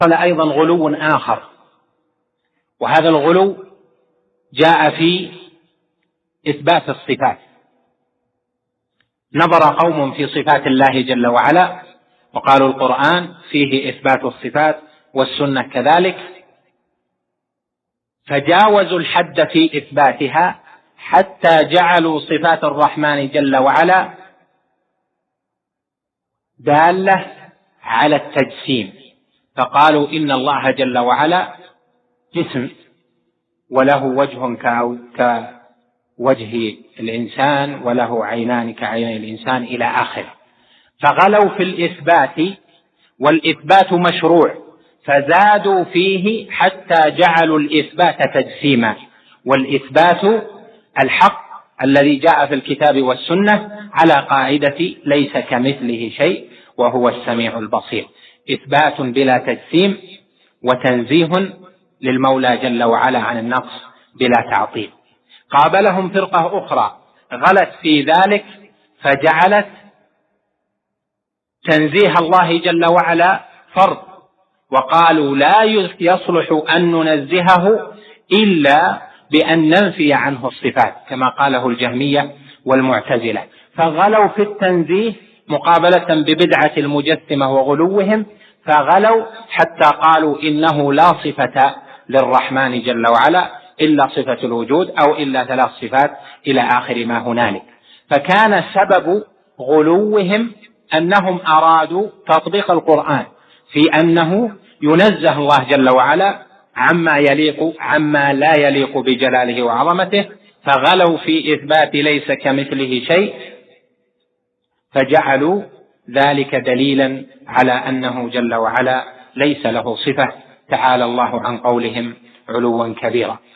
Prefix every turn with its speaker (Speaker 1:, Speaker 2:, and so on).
Speaker 1: قال أيضا غلو آخر، وهذا الغلو جاء في إثبات الصفات. نظر قوم في صفات الله جل وعلا وقالوا القرآن فيه إثبات الصفات والسنة كذلك، فجاوزوا الحد في إثباتها حتى جعلوا صفات الرحمن جل وعلا دالة على التجسيم، فقالوا إن الله جل وعلا جسم وله وجه كوجه الإنسان وله عينان كعيني الإنسان إلى آخره، فغلوا في الإثبات، والإثبات مشروع، فزادوا فيه حتى جعلوا الإثبات تجسيما، والإثبات الحق الذي جاء في الكتاب والسنة على قاعدة ليس كمثله شيء وهو السميع البصير، إثبات بلا تجسيم وتنزيه للمولى جل وعلا عن النقص بلا تعطيل. قابلهم فرقة أخرى غلت في ذلك فجعلت تنزيه الله جل وعلا فرض، وقالوا لا يصلح أن ننزهه إلا بأن ننفي عنه الصفات كما قاله الجهمية والمعتزلة، فغلوا في التنزيه مقابلة ببدعة المجسمة وغلوهم، فغلوا حتى قالوا إنه لا صفة للرحمن جل وعلا إلا صفة الوجود أو إلا 3 صفات إلى آخر ما هنالك. فكان سبب غلوهم أنهم أرادوا تطبيق القرآن في أنه ينزه الله جل وعلا عما لا يليق بجلاله وعظمته، فغلوا في إثبات ليس كمثله شيء، فجعلوا ذلك دليلا على أنه جل وعلا ليس له صفة، تعالى الله عن قولهم علوا كبيرا.